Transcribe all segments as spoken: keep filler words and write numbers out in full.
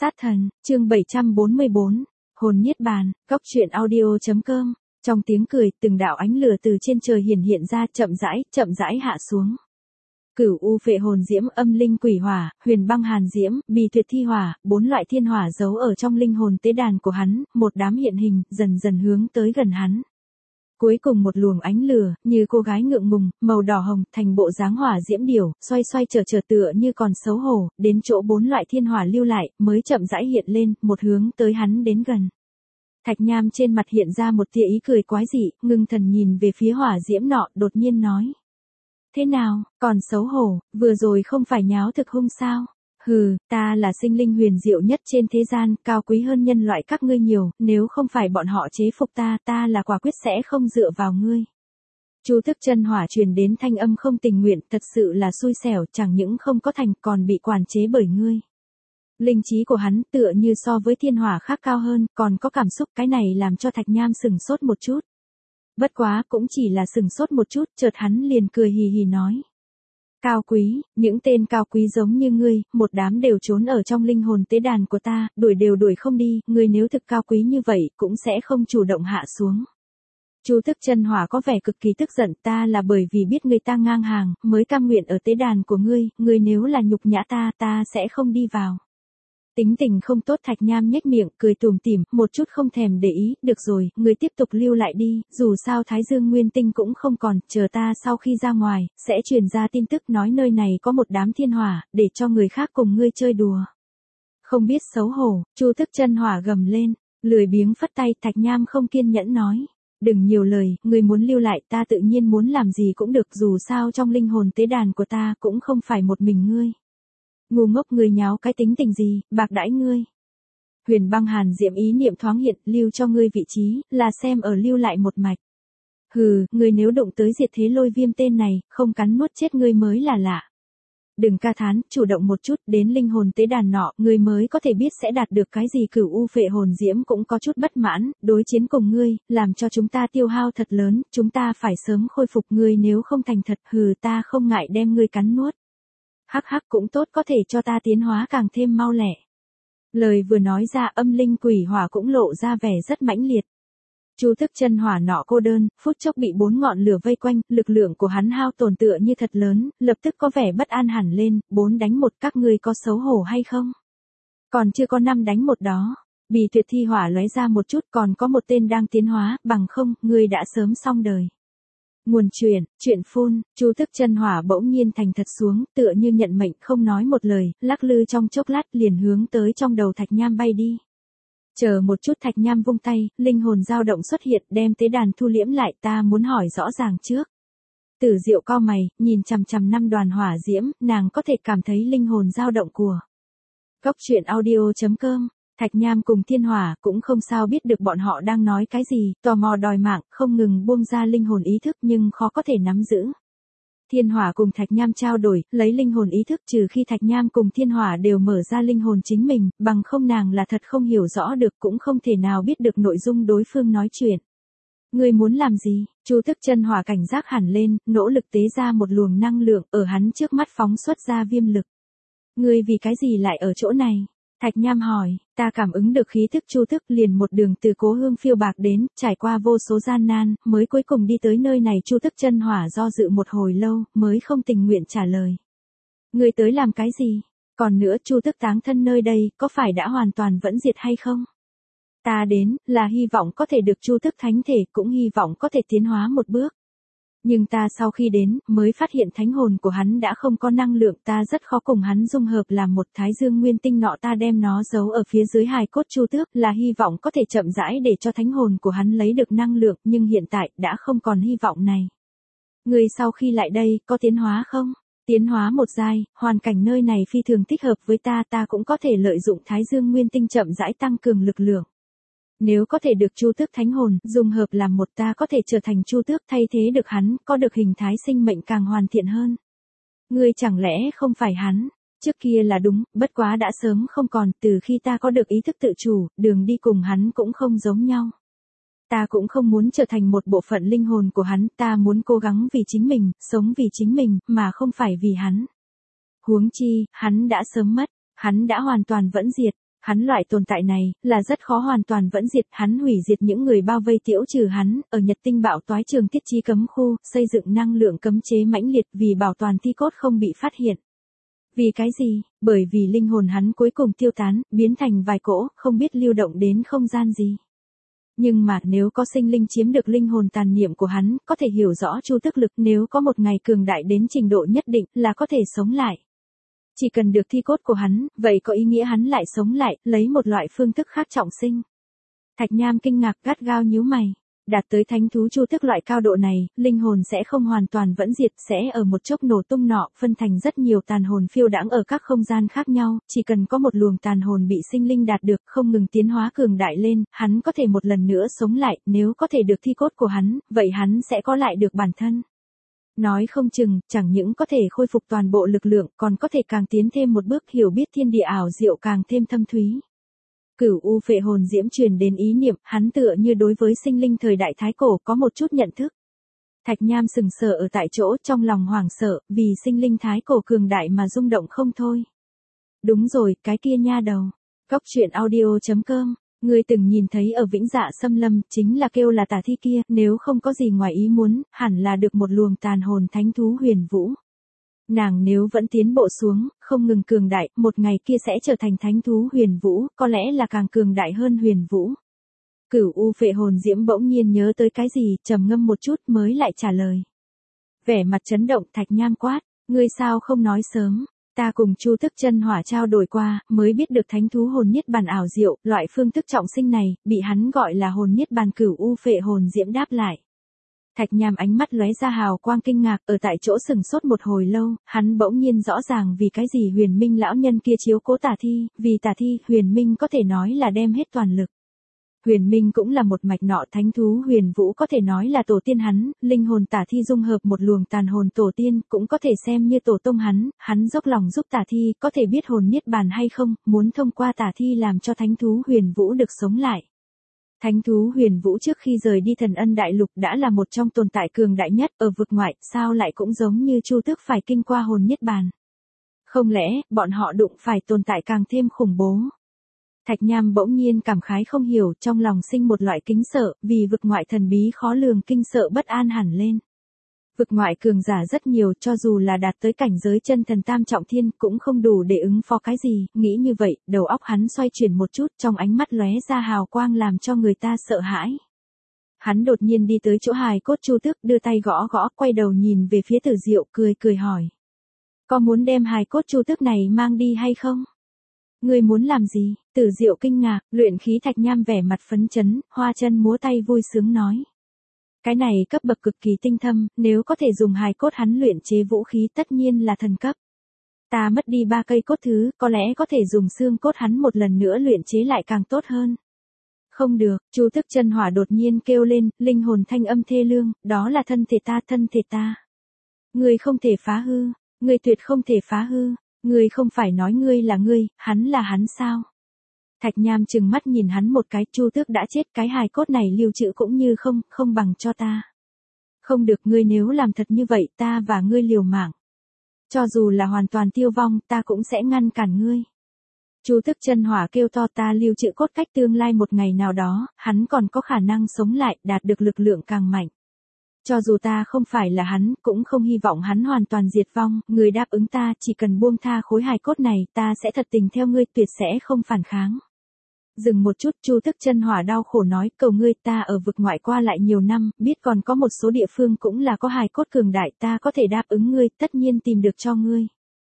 Sát thần, chương bảy trăm bốn mươi bốn, hồn niết bàn, góc truyện audio.com. Trong tiếng cười, từng đạo ánh lửa từ trên trời hiển hiện ra, chậm rãi, chậm rãi hạ xuống. Cửu u phệ hồn diễm, âm linh quỷ hỏa, huyền băng hàn diễm, bì tuyệt thi hỏa, bốn loại thiên hỏa giấu ở trong linh hồn tế đàn của hắn, một đám hiện hình, dần dần hướng tới gần hắn. Cuối cùng một luồng ánh lửa, như cô gái ngượng ngùng, màu đỏ hồng, thành bộ dáng hỏa diễm điểu, xoay xoay trở trở tựa như còn xấu hổ, đến chỗ bốn loại thiên hỏa lưu lại, mới chậm rãi hiện lên, một hướng tới hắn đến gần. Thạch Nham trên mặt hiện ra một tia ý cười quái dị, ngưng thần nhìn về phía hỏa diễm nọ, đột nhiên nói. Thế nào, còn xấu hổ, vừa rồi không phải nháo thực hung sao? Hừ, ta là sinh linh huyền diệu nhất trên thế gian, cao quý hơn nhân loại các ngươi nhiều, nếu không phải bọn họ chế phục ta, ta là quả quyết sẽ không dựa vào ngươi. Chu thức chân hỏa truyền đến thanh âm không tình nguyện, thật sự là xui xẻo, chẳng những không có thành còn bị quản chế bởi ngươi. Linh trí của hắn tựa như so với thiên hỏa khác cao hơn, còn có cảm xúc, cái này làm cho Thạch Nham sừng sốt một chút. Bất quá, cũng chỉ là sừng sốt một chút, chợt hắn liền cười hì hì nói. Cao quý, những tên cao quý giống như ngươi, một đám đều trốn ở trong linh hồn tế đàn của ta, đuổi đều đuổi không đi, ngươi nếu thực cao quý như vậy, cũng sẽ không chủ động hạ xuống. Chu thức chân hỏa có vẻ cực kỳ tức giận, ta là bởi vì biết người ta ngang hàng, mới cam nguyện ở tế đàn của ngươi, ngươi nếu là nhục nhã ta, ta sẽ không đi vào. Tính tình không tốt. Thạch Nham nhếch miệng, cười tủm tỉm, một chút không thèm để ý, được rồi, ngươi tiếp tục lưu lại đi, dù sao Thái Dương Nguyên Tinh cũng không còn, chờ ta sau khi ra ngoài, sẽ truyền ra tin tức nói nơi này có một đám thiên hỏa, để cho người khác cùng ngươi chơi đùa. Không biết xấu hổ, Chu thức chân hỏa gầm lên, lười biếng phất tay. Thạch Nham không kiên nhẫn nói. Đừng nhiều lời, ngươi muốn lưu lại ta tự nhiên muốn làm gì cũng được, dù sao trong linh hồn tế đàn của ta cũng không phải một mình ngươi. Ngu ngốc, ngươi nháo cái tính tình gì, bạc đãi ngươi. Huyền băng hàn diệm ý niệm thoáng hiện, lưu cho ngươi vị trí, là xem ở lưu lại một mạch. Hừ, ngươi nếu đụng tới diệt thế lôi viêm tên này, không cắn nuốt chết ngươi mới là lạ. Đừng ca thán, chủ động một chút, đến linh hồn tế đàn nọ, ngươi mới có thể biết sẽ đạt được cái gì. Cửu u phệ hồn diễm cũng có chút bất mãn, đối chiến cùng ngươi, làm cho chúng ta tiêu hao thật lớn, chúng ta phải sớm khôi phục, ngươi nếu không thành thật, hừ, ta không ngại đem ngươi cắn nuốt. Hắc hắc, cũng tốt, có thể cho ta tiến hóa càng thêm mau lẹ. Lời vừa nói ra, âm linh quỷ hỏa cũng lộ ra vẻ rất mãnh liệt. Chu thức chân hỏa nọ cô đơn, phút chốc bị bốn ngọn lửa vây quanh, lực lượng của hắn hao tổn tựa như thật lớn, lập tức có vẻ bất an hẳn lên, bốn đánh một, các ngươi có xấu hổ hay không? Còn chưa có năm đánh một đó. Bì tuyệt thi hỏa lóe ra một chút, còn có một tên đang tiến hóa, bằng không, ngươi đã sớm xong đời. Nguồn chuyện, chuyện phun, Chu thức chân hỏa bỗng nhiên thành thật xuống, tựa như nhận mệnh, không nói một lời, lắc lư trong chốc lát liền hướng tới trong đầu Thạch Nham bay đi. Chờ một chút. Thạch Nham vung tay, linh hồn dao động xuất hiện, đem tế đàn thu liễm lại, ta muốn hỏi rõ ràng trước. Tử Diệu cau mày, nhìn chằm chằm năm đoàn hỏa diễm, nàng có thể cảm thấy linh hồn dao động của. Góc truyện audio.com. Thạch Nham cùng thiên hỏa cũng không sao biết được bọn họ đang nói cái gì, tò mò đòi mạng, không ngừng buông ra linh hồn ý thức nhưng khó có thể nắm giữ. Thiên hỏa cùng Thạch Nham trao đổi, lấy linh hồn ý thức, trừ khi Thạch Nham cùng thiên hỏa đều mở ra linh hồn chính mình, bằng không nàng là thật không hiểu rõ được, cũng không thể nào biết được nội dung đối phương nói chuyện. Ngươi muốn làm gì? Chu thức chân hỏa cảnh giác hẳn lên, nỗ lực tế ra một luồng năng lượng, ở hắn trước mắt phóng xuất ra viêm lực. Ngươi vì cái gì lại ở chỗ này? Thạch Nham hỏi, ta cảm ứng được khí thức Chu thức, liền một đường từ Cố Hương phiêu bạc đến, trải qua vô số gian nan, mới cuối cùng đi tới nơi này. Chu thức chân hỏa do dự một hồi lâu, mới không tình nguyện trả lời. Ngươi tới làm cái gì? Còn nữa, Chu thức táng thân nơi đây, có phải đã hoàn toàn vẫn diệt hay không? Ta đến, là hy vọng có thể được Chu thức thánh thể, cũng hy vọng có thể tiến hóa một bước. Nhưng ta sau khi đến, mới phát hiện thánh hồn của hắn đã không có năng lượng, ta rất khó cùng hắn dung hợp làm một. Thái Dương Nguyên Tinh nọ ta đem nó giấu ở phía dưới hài cốt Chu tước, là hy vọng có thể chậm rãi để cho thánh hồn của hắn lấy được năng lượng, nhưng hiện tại, đã không còn hy vọng này. Người sau khi lại đây, có tiến hóa không? Tiến hóa một giai, hoàn cảnh nơi này phi thường thích hợp với ta, ta cũng có thể lợi dụng Thái Dương Nguyên Tinh chậm rãi tăng cường lực lượng. Nếu có thể được Chu tước thánh hồn dung hợp làm một, ta có thể trở thành Chu tước, thay thế được hắn, có được hình thái sinh mệnh càng hoàn thiện hơn. Ngươi chẳng lẽ không phải hắn? Trước kia là đúng, bất quá đã sớm không còn, từ khi ta có được ý thức tự chủ, đường đi cùng hắn cũng không giống nhau. Ta cũng không muốn trở thành một bộ phận linh hồn của hắn, ta muốn cố gắng vì chính mình, sống vì chính mình, mà không phải vì hắn. Huống chi, hắn đã sớm mất, hắn đã hoàn toàn vẫn diệt. Hắn loại tồn tại này, là rất khó hoàn toàn vẫn diệt, hắn hủy diệt những người bao vây tiễu trừ hắn, ở Nhật Tinh bạo toái trường thiết trí cấm khu, xây dựng năng lượng cấm chế mãnh liệt vì bảo toàn thi cốt không bị phát hiện. Vì cái gì? Bởi vì linh hồn hắn cuối cùng tiêu tán, biến thành vài cỗ, không biết lưu động đến không gian gì. Nhưng mà nếu có sinh linh chiếm được linh hồn tàn niệm của hắn, có thể hiểu rõ chu tức lực, nếu có một ngày cường đại đến trình độ nhất định là có thể sống lại. Chỉ cần được thi cốt của hắn, vậy có ý nghĩa hắn lại sống lại, lấy một loại phương thức khác trọng sinh. Thạch Nham kinh ngạc gắt gao nhíu mày. Đạt tới thánh thú chu tức loại cao độ này, linh hồn sẽ không hoàn toàn vẫn diệt, sẽ ở một chốc nổ tung nọ, phân thành rất nhiều tàn hồn phiêu đãng ở các không gian khác nhau, chỉ cần có một luồng tàn hồn bị sinh linh đạt được, không ngừng tiến hóa cường đại lên, hắn có thể một lần nữa sống lại, nếu có thể được thi cốt của hắn, vậy hắn sẽ có lại được bản thân. Nói không chừng, chẳng những có thể khôi phục toàn bộ lực lượng, còn có thể càng tiến thêm một bước hiểu biết thiên địa ảo diệu càng thêm thâm thúy. Cửu u phệ hồn diễm truyền đến ý niệm, hắn tựa như đối với sinh linh thời đại thái cổ có một chút nhận thức. Thạch Nham sừng sờ ở tại chỗ, trong lòng hoảng sợ, vì sinh linh thái cổ cường đại mà rung động không thôi. Đúng rồi, cái kia nha đầu. Góc truyện audio chấm com, người từng nhìn thấy ở Vĩnh Dạ Xâm Lâm, chính là kêu là tà thi kia, nếu không có gì ngoài ý muốn, hẳn là được một luồng tàn hồn thánh thú huyền vũ. Nàng nếu vẫn tiến bộ xuống, không ngừng cường đại, một ngày kia sẽ trở thành thánh thú huyền vũ, có lẽ là càng cường đại hơn huyền vũ. Cửu u phệ hồn diễm bỗng nhiên nhớ tới cái gì, trầm ngâm một chút mới lại trả lời. Vẻ mặt chấn động, Thạch Nham quát, ngươi sao không nói sớm, ta cùng Chu Tức Chân Hỏa trao đổi qua, mới biết được thánh thú hồn niết bàn ảo diệu, loại phương thức trọng sinh này, bị hắn gọi là hồn niết bàn. Cửu u phệ hồn diễm đáp lại. Thạch Nham ánh mắt lóe ra hào quang kinh ngạc, ở tại chỗ sừng sốt một hồi lâu, hắn bỗng nhiên rõ ràng vì cái gì Huyền Minh lão nhân kia chiếu cố tà thi, vì tà thi, Huyền Minh có thể nói là đem hết toàn lực. Huyền Minh cũng là một mạch nọ, thánh thú huyền vũ có thể nói là tổ tiên hắn, linh hồn tà thi dung hợp một luồng tàn hồn tổ tiên, cũng có thể xem như tổ tông hắn, hắn dốc lòng giúp tà thi, có thể biết hồn niết bàn hay không, muốn thông qua tà thi làm cho thánh thú huyền vũ được sống lại. Thánh thú huyền vũ trước khi rời đi Thần Ân Đại Lục đã là một trong tồn tại cường đại nhất ở vực ngoại, sao lại cũng giống như Chu Tước phải kinh qua hồn niết bàn. Không lẽ, bọn họ đụng phải tồn tại càng thêm khủng bố. Thạch Nham bỗng nhiên cảm khái không hiểu, trong lòng sinh một loại kính sợ, vì vực ngoại thần bí khó lường, kinh sợ bất an hẳn lên. Vực ngoại cường giả rất nhiều, cho dù là đạt tới cảnh giới chân thần tam trọng thiên cũng không đủ để ứng phó cái gì, nghĩ như vậy, đầu óc hắn xoay chuyển một chút, trong ánh mắt lóe ra hào quang làm cho người ta sợ hãi. Hắn đột nhiên đi tới chỗ hài cốt Chu Tước, đưa tay gõ gõ, quay đầu nhìn về phía Tử Diệu, cười cười hỏi. Có muốn đem hài cốt Chu Tước này mang đi hay không? Ngươi muốn làm gì? Tử Diệu kinh ngạc, luyện khí Thạch Nham vẻ mặt phấn chấn, hoa chân múa tay vui sướng nói. Cái này cấp bậc cực kỳ tinh thâm, nếu có thể dùng hài cốt hắn luyện chế vũ khí tất nhiên là thần cấp. Ta mất đi ba cây cốt thứ, có lẽ có thể dùng xương cốt hắn một lần nữa luyện chế lại càng tốt hơn. Không được, Chu Tức Chân Hỏa đột nhiên kêu lên, linh hồn thanh âm thê lương, đó là thân thể ta, thân thể ta. Ngươi không thể phá hư, ngươi tuyệt không thể phá hư, ngươi không phải nói ngươi là ngươi, hắn là hắn sao? Thạch Nham trừng mắt nhìn hắn một cái, Chu Tước đã chết, cái hài cốt này lưu trữ cũng như không, không bằng cho ta. Không được, ngươi nếu làm thật như vậy, ta và ngươi liều mạng. Cho dù là hoàn toàn tiêu vong, ta cũng sẽ ngăn cản ngươi. Chu Tức Chân Hỏa kêu to, ta lưu trữ cốt cách tương lai một ngày nào đó, hắn còn có khả năng sống lại, đạt được lực lượng càng mạnh. Cho dù ta không phải là hắn, cũng không hy vọng hắn hoàn toàn diệt vong, người đáp ứng ta, chỉ cần buông tha khối hài cốt này, ta sẽ thật tình theo ngươi, tuyệt sẽ không phản kháng. Dừng một chút, Chu Tức Chân Hỏa đau khổ nói, cầu ngươi, ta ở vực ngoại qua lại nhiều năm, biết còn có một số địa phương cũng là có hài cốt cường đại, ta có thể đáp ứng ngươi, tất nhiên tìm được cho ngươi.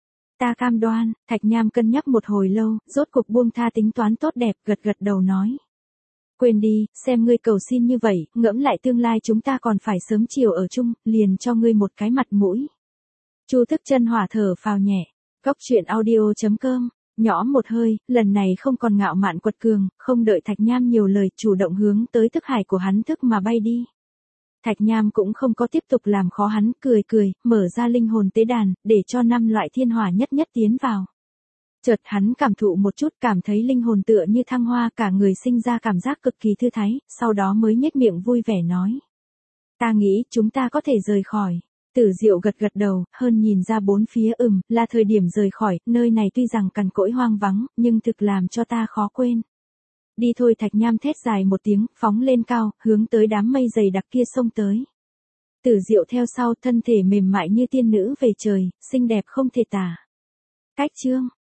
Ta cam đoan. Thạch Nham cân nhắc một hồi lâu, rốt cục buông tha tính toán tốt đẹp, gật gật đầu nói. Quên đi, xem ngươi cầu xin như vậy, ngẫm lại tương lai chúng ta còn phải sớm chiều ở chung, liền cho ngươi một cái mặt mũi. Chu Tức Chân Hỏa thở phào nhẹ. Góc truyện audio chấm com, nhỏ một hơi, lần này không còn ngạo mạn quật cường, không đợi Thạch Nham nhiều lời, chủ động hướng tới thức hải của hắn thức mà bay đi. Thạch Nham cũng không có tiếp tục làm khó hắn, cười cười, mở ra linh hồn tế đàn, để cho năm loại thiên hỏa nhất nhất tiến vào. Chợt hắn cảm thụ một chút, cảm thấy linh hồn tựa như thăng hoa, cả người sinh ra cảm giác cực kỳ thư thái, sau đó mới nhếch miệng vui vẻ nói. Ta nghĩ, chúng ta có thể rời khỏi. Tử Diệu gật gật đầu, hơn nhìn ra bốn phía ừm, là thời điểm rời khỏi, nơi này tuy rằng cằn cỗi hoang vắng, nhưng thực làm cho ta khó quên. Đi thôi. Thạch Nham thét dài một tiếng, phóng lên cao, hướng tới đám mây dày đặc kia xông tới. Tử Diệu theo sau, thân thể mềm mại như tiên nữ về trời, xinh đẹp không thể tả. Cách chương